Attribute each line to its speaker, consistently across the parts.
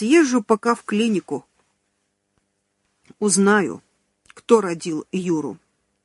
Speaker 1: Съезжу пока в клинику. Узнаю, кто родил Юру.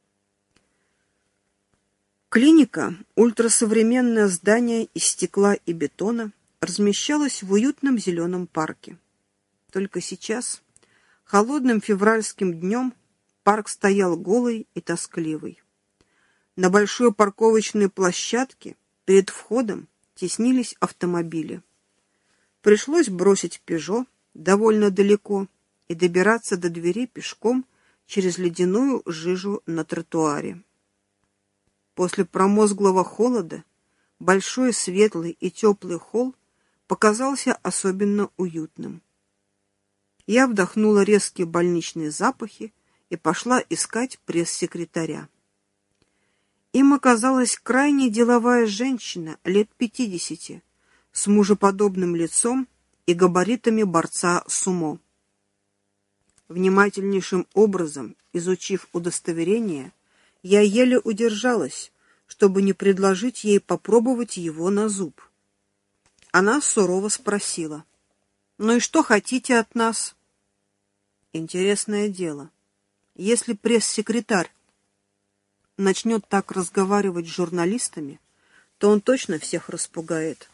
Speaker 1: Клиника, ультрасовременное здание из стекла и бетона, размещалась в уютном зеленом парке. Только сейчас, холодным февральским днем, парк стоял голый и тоскливый. На большой парковочной площадке перед входом теснились автомобили. Пришлось бросить «Пежо» довольно далеко и добираться до двери пешком через ледяную жижу на тротуаре. После промозглого холода большой светлый и теплый холл показался особенно уютным. Я вдохнула резкие больничные запахи и пошла искать пресс-секретаря. Им оказалась крайне деловая женщина лет 50, с мужеподобным лицом и габаритами борца сумо. Внимательнейшим образом изучив удостоверение, я еле удержалась, чтобы не предложить ей попробовать его на зуб. Она сурово спросила: «Ну и что хотите от нас?» Интересное дело. Если пресс-секретарь начнет так разговаривать с журналистами, то он точно всех распугает.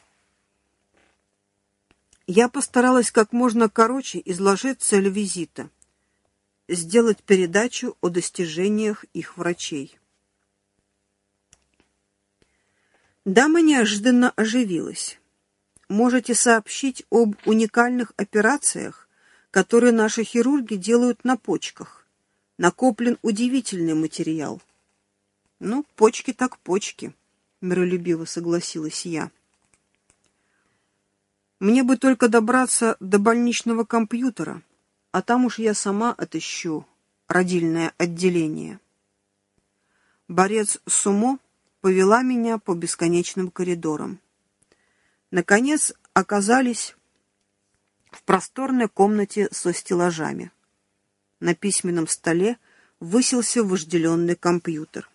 Speaker 1: Я постаралась как можно короче изложить цель визита, сделать передачу о достижениях их врачей. Дама неожиданно оживилась. «Можете сообщить об уникальных операциях, которые наши хирурги делают на почках. Накоплен удивительный материал». «Ну, почки так почки», — миролюбиво согласилась я. «Мне бы только добраться до больничного компьютера, а там уж я сама отыщу родильное отделение». Борец сумо повела меня по бесконечным коридорам. Наконец оказались в просторной комнате со стеллажами. На письменном столе высился вожделенный компьютер.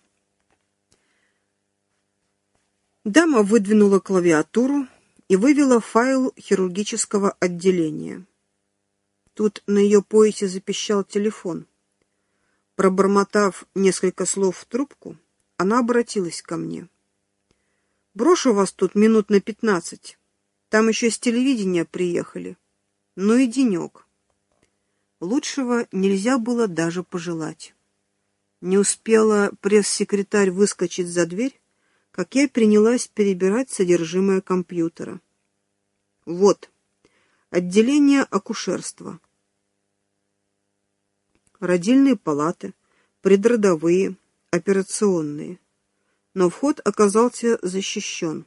Speaker 1: Дама выдвинула клавиатуру и вывела файл хирургического отделения. Тут на ее поясе запищал телефон. Пробормотав несколько слов в трубку, она обратилась ко мне. «Брошу вас тут минут на 15. Там еще с телевидения приехали. Ну и денек». Лучшего нельзя было даже пожелать. Не успела пресс-секретарь выскочить за дверь, как я принялась перебирать содержимое компьютера. Вот, отделение акушерства. Родильные палаты, предродовые, операционные. Но вход оказался защищен.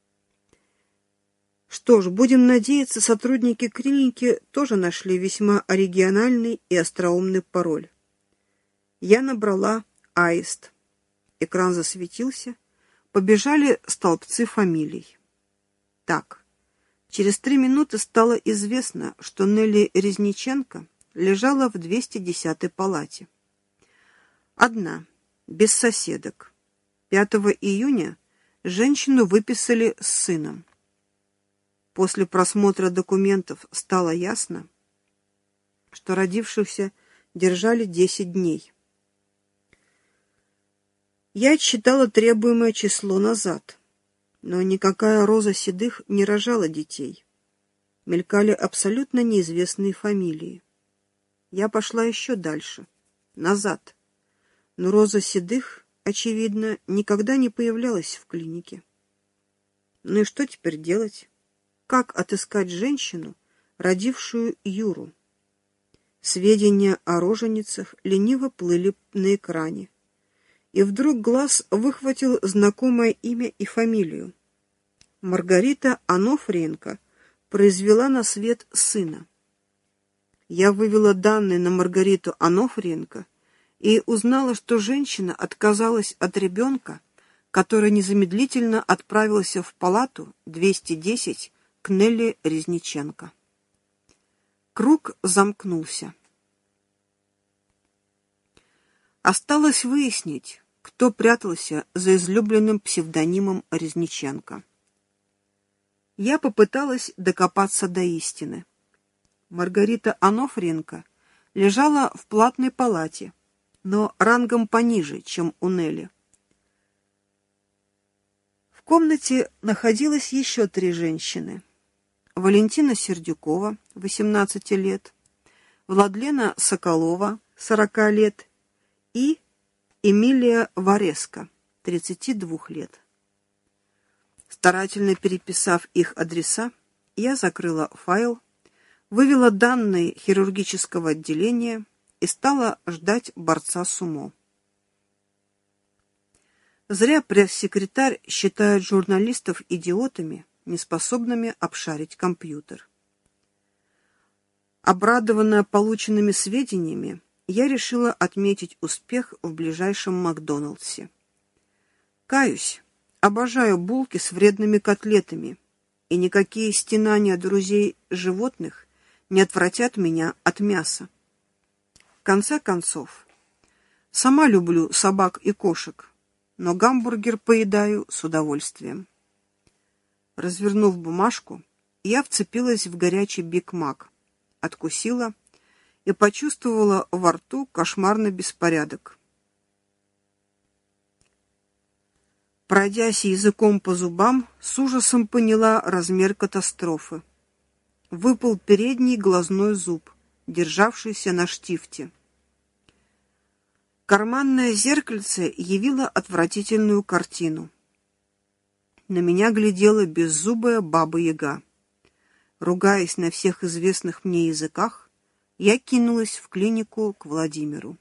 Speaker 1: Что ж, будем надеяться, сотрудники клиники тоже нашли весьма оригинальный и остроумный пароль. Я набрала «Аист». Экран засветился, побежали столбцы фамилий. Так, через 3 минуты стало известно, что Нелли Резниченко лежала в 210-й палате. Одна, без соседок. 5 июня женщину выписали с сыном. После просмотра документов стало ясно, что родившихся держали 10 дней. Я отсчитала требуемое число назад, но никакая Роза Седых не рожала детей. Мелькали абсолютно неизвестные фамилии. Я пошла еще дальше, назад, но Роза Седых, очевидно, никогда не появлялась в клинике. Ну и что теперь делать? Как отыскать женщину, родившую Юру? Сведения о роженицах лениво плыли на экране. И вдруг глаз выхватил знакомое имя и фамилию. Маргарита Анофриенко произвела на свет сына. Я вывела данные на Маргариту Анофриенко и узнала, что женщина отказалась от ребенка, который незамедлительно отправился в палату 210 к Нелли Резниченко. Круг замкнулся. Осталось выяснить, кто прятался за излюбленным псевдонимом Резниченко. Я попыталась докопаться до истины. Маргарита Анофриенко лежала в платной палате, но рангом пониже, чем у Нелли. В комнате находилось еще 3 женщины. Валентина Сердюкова, 18 лет, Владлена Соколова, 40 лет, и Эмилия Вареско, 32 лет. Старательно переписав их адреса, я закрыла файл, вывела данные хирургического отделения и стала ждать борца сумо. Зря пресс-секретарь считает журналистов идиотами, неспособными обшарить компьютер. Обрадованная полученными сведениями, я решила отметить успех в ближайшем Макдоналдсе. Каюсь, обожаю булки с вредными котлетами, и никакие стенания друзей животных не отвратят меня от мяса. В конце концов, сама люблю собак и кошек, но гамбургер поедаю с удовольствием. Развернув бумажку, я вцепилась в горячий Биг Мак, откусила и почувствовала во рту кошмарный беспорядок. Пройдясь языком по зубам, с ужасом поняла размер катастрофы. Выпал передний глазной зуб, державшийся на штифте. Карманное зеркальце явило отвратительную картину. На меня глядела беззубая баба-яга. Ругаясь на всех известных мне языках, я кинулась в клинику к Владимиру.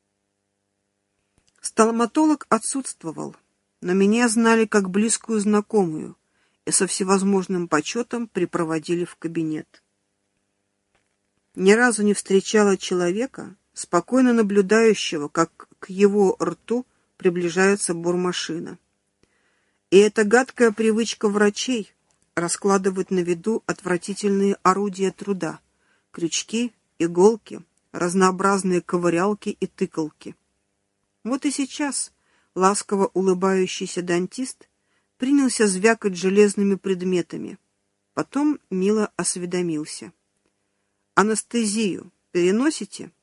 Speaker 1: Стоматолог отсутствовал, но меня знали как близкую знакомую и со всевозможным почетом припроводили в кабинет. Ни разу не встречала человека, спокойно наблюдающего, как к его рту приближается бормашина. И эта гадкая привычка врачей раскладывать на виду отвратительные орудия труда, крючки, иголки, разнообразные ковырялки и тыкалки. Вот и сейчас ласково улыбающийся дантист принялся звякать железными предметами, потом мило осведомился: «Анестезию переносите?»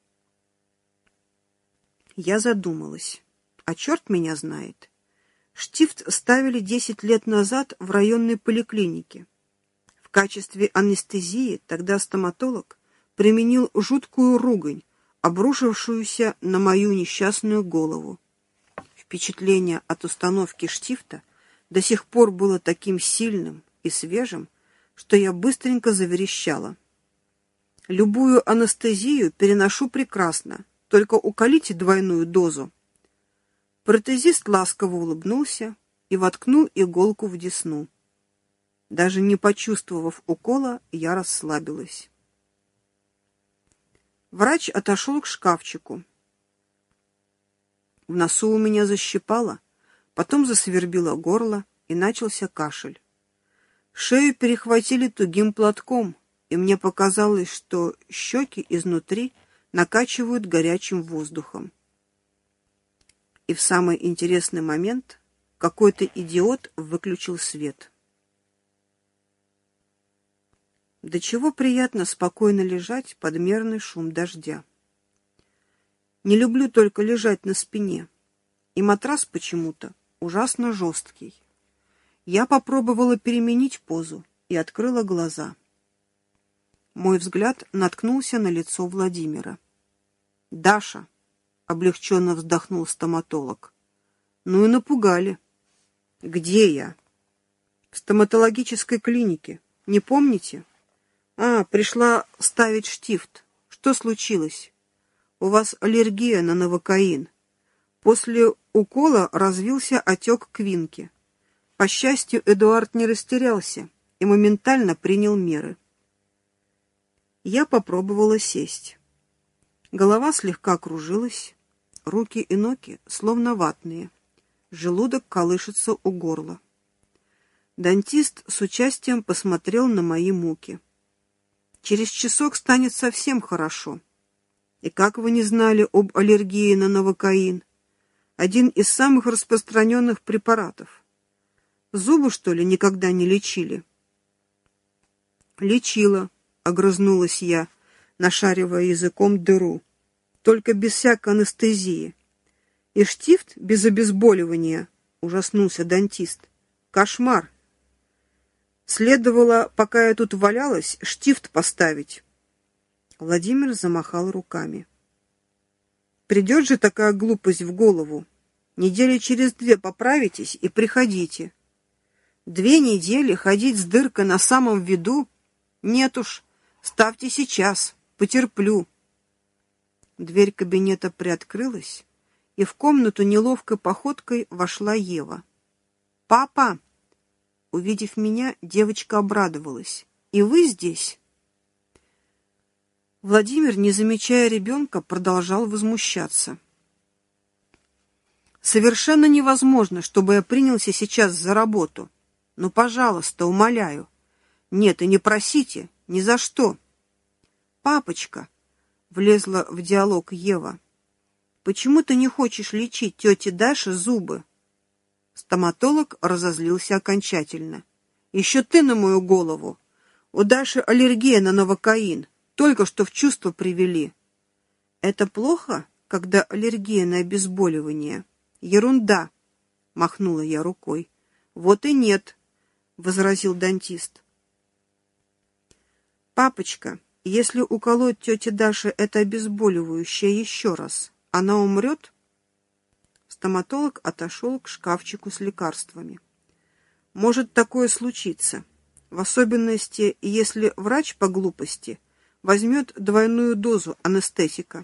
Speaker 1: Я задумалась. А черт меня знает. Штифт ставили 10 лет назад в районной поликлинике. В качестве анестезии тогда стоматолог применил жуткую ругань, обрушившуюся на мою несчастную голову. Впечатление от установки штифта до сих пор было таким сильным и свежим, что я быстренько заверещала: «Любую анестезию переношу прекрасно, только уколите двойную дозу». Протезист ласково улыбнулся и воткнул иголку в десну. Даже не почувствовав укола, я расслабилась. Врач отошел к шкафчику. В носу у меня защипало, потом засвербило горло, и начался кашель. Шею перехватили тугим платком, и мне показалось, что щеки изнутри накачивают горячим воздухом. И в самый интересный момент какой-то идиот выключил свет. До чего приятно спокойно лежать под мерный шум дождя. Не люблю только лежать на спине, и матрас почему-то ужасно жесткий. Я попробовала переменить позу и открыла глаза. Мой взгляд наткнулся на лицо Владимира. «Даша!» — облегченно вздохнул стоматолог. «Ну и напугали». «Где я?» «В стоматологической клинике. Не помните?» Пришла ставить штифт. Что случилось?» «У вас аллергия на новокаин. После укола развился отек квинки. По счастью, Эдуард не растерялся и моментально принял меры». Я попробовала сесть. Голова слегка кружилась, руки и ноги словно ватные, желудок колышется у горла. Дантист с участием посмотрел на мои муки. «Через часок станет совсем хорошо. И как вы не знали об аллергии на новокаин? Один из самых распространенных препаратов. Зубы, что ли, никогда не лечили?» «Лечила», — огрызнулась я, нашаривая языком дыру. Только без всякой анестезии. И штифт без обезболивания, ужаснулся дантист. Кошмар. Следовало, пока я тут валялась, штифт поставить. Владимир замахал руками. Придет же такая глупость в голову. Недели через 2 поправитесь и приходите. 2 недели ходить с дыркой на самом виду? Нет уж, ставьте сейчас, потерплю. Дверь кабинета приоткрылась, и в комнату неловкой походкой вошла Ева. «Папа!» Увидев меня, девочка обрадовалась. «И вы здесь?» Владимир, не замечая ребенка, продолжал возмущаться. «Совершенно невозможно, чтобы я принялся сейчас за работу. Ну, пожалуйста, умоляю. Нет, и не просите, ни за что». «Папочка!» — влезла в диалог Ева. «Почему ты не хочешь лечить тете Даше зубы?» Стоматолог разозлился окончательно. «Еще ты на мою голову! У Даши аллергия на новокаин. Только что в чувство привели». «Это плохо, когда аллергия на обезболивание?» «Ерунда!» — махнула я рукой. «Вот и нет!» — возразил дантист. «Папочка, если уколоть тете Даше это обезболивающее еще раз, она умрет?» Стоматолог отошел к шкафчику с лекарствами. «Может такое случиться, в особенности, если врач по глупости возьмет 2 дозу анестетика».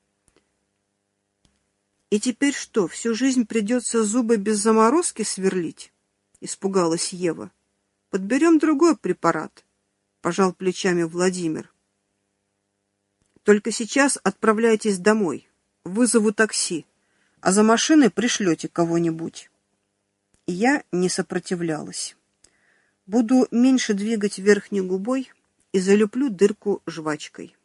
Speaker 1: «И теперь что, всю жизнь придется зубы без заморозки сверлить?» — испугалась Ева. «Подберем другой препарат», — пожал плечами Владимир. «Только сейчас отправляйтесь домой, вызову такси, а за машиной пришлете кого-нибудь». И я не сопротивлялась. Буду меньше двигать верхней губой и залеплю дырку жвачкой.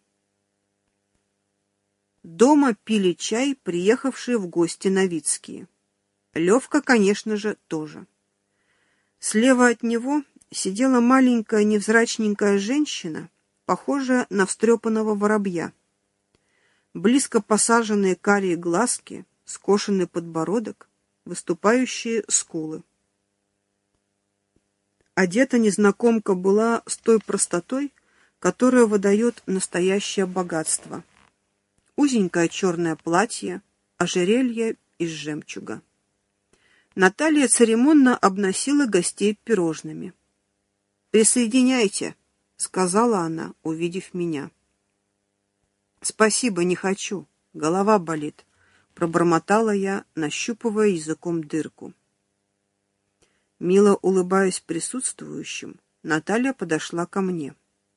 Speaker 1: Дома пили чай приехавшие в гости Новицкие. Левка, конечно же, тоже. Слева от него сидела маленькая невзрачненькая женщина, похожая на встрепанного воробья. Близко посаженные карие глазки, скошенный подбородок, выступающие скулы. Одета незнакомка была с той простотой, которая выдает настоящее богатство. Узенькое черное платье, ожерелье из жемчуга. Наталья церемонно обносила гостей пирожными. «Присоединяйте», — сказала она, увидев меня. «Спасибо, не хочу, голова болит», — пробормотала я, нащупывая языком дырку. Мило улыбаясь присутствующим, Наталья подошла ко мне.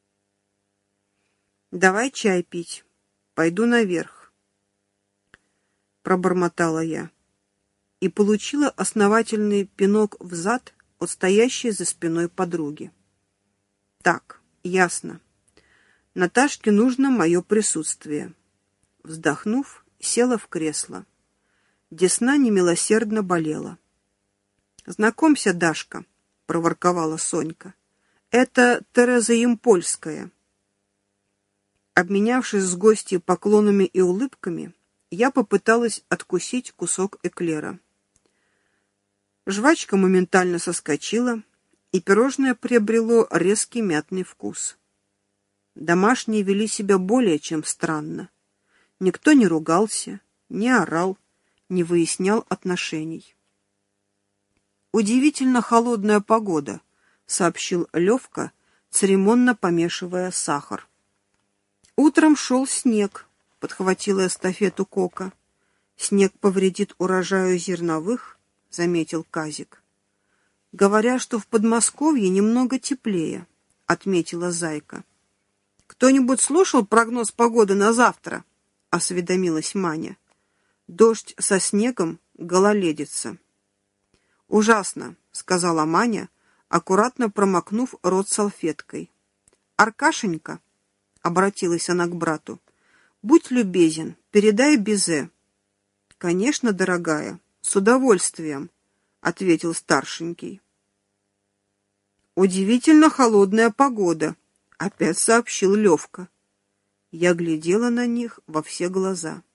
Speaker 1: «Давай чай пить. Пойду наверх», — пробормотала я и получила основательный пинок в зад от стоящей за спиной подруги. «Так, ясно. Наташке нужно мое присутствие». Вздохнув, села в кресло. Десна немилосердно болела. «Знакомься, Дашка», — проворковала Сонька. «Это Тереза Ямпольская». Обменявшись с гостьей поклонами и улыбками, я попыталась откусить кусок эклера. Жвачка моментально соскочила, и пирожное приобрело резкий мятный вкус. Домашние вели себя более чем странно. Никто не ругался, не орал, не выяснял отношений. «Удивительно холодная погода», — сообщил Левка, церемонно помешивая сахар. «Утром шел снег», — подхватила эстафету Кока. «Снег повредит урожаю зерновых», — заметил Казик. «Говорят, что в Подмосковье немного теплее», — отметила Зайка. «Кто-нибудь слушал прогноз погоды на завтра?» — осведомилась Маня. «Дождь со снегом, гололедица». «Ужасно», — сказала Маня, аккуратно промокнув рот салфеткой. «Аркашенька», — обратилась она к брату, — «будь любезен, передай Безе». «Конечно, дорогая, с удовольствием», — ответил старшенький. «Удивительно холодная погода», — опять сообщил Левка. Я глядела на них во все глаза.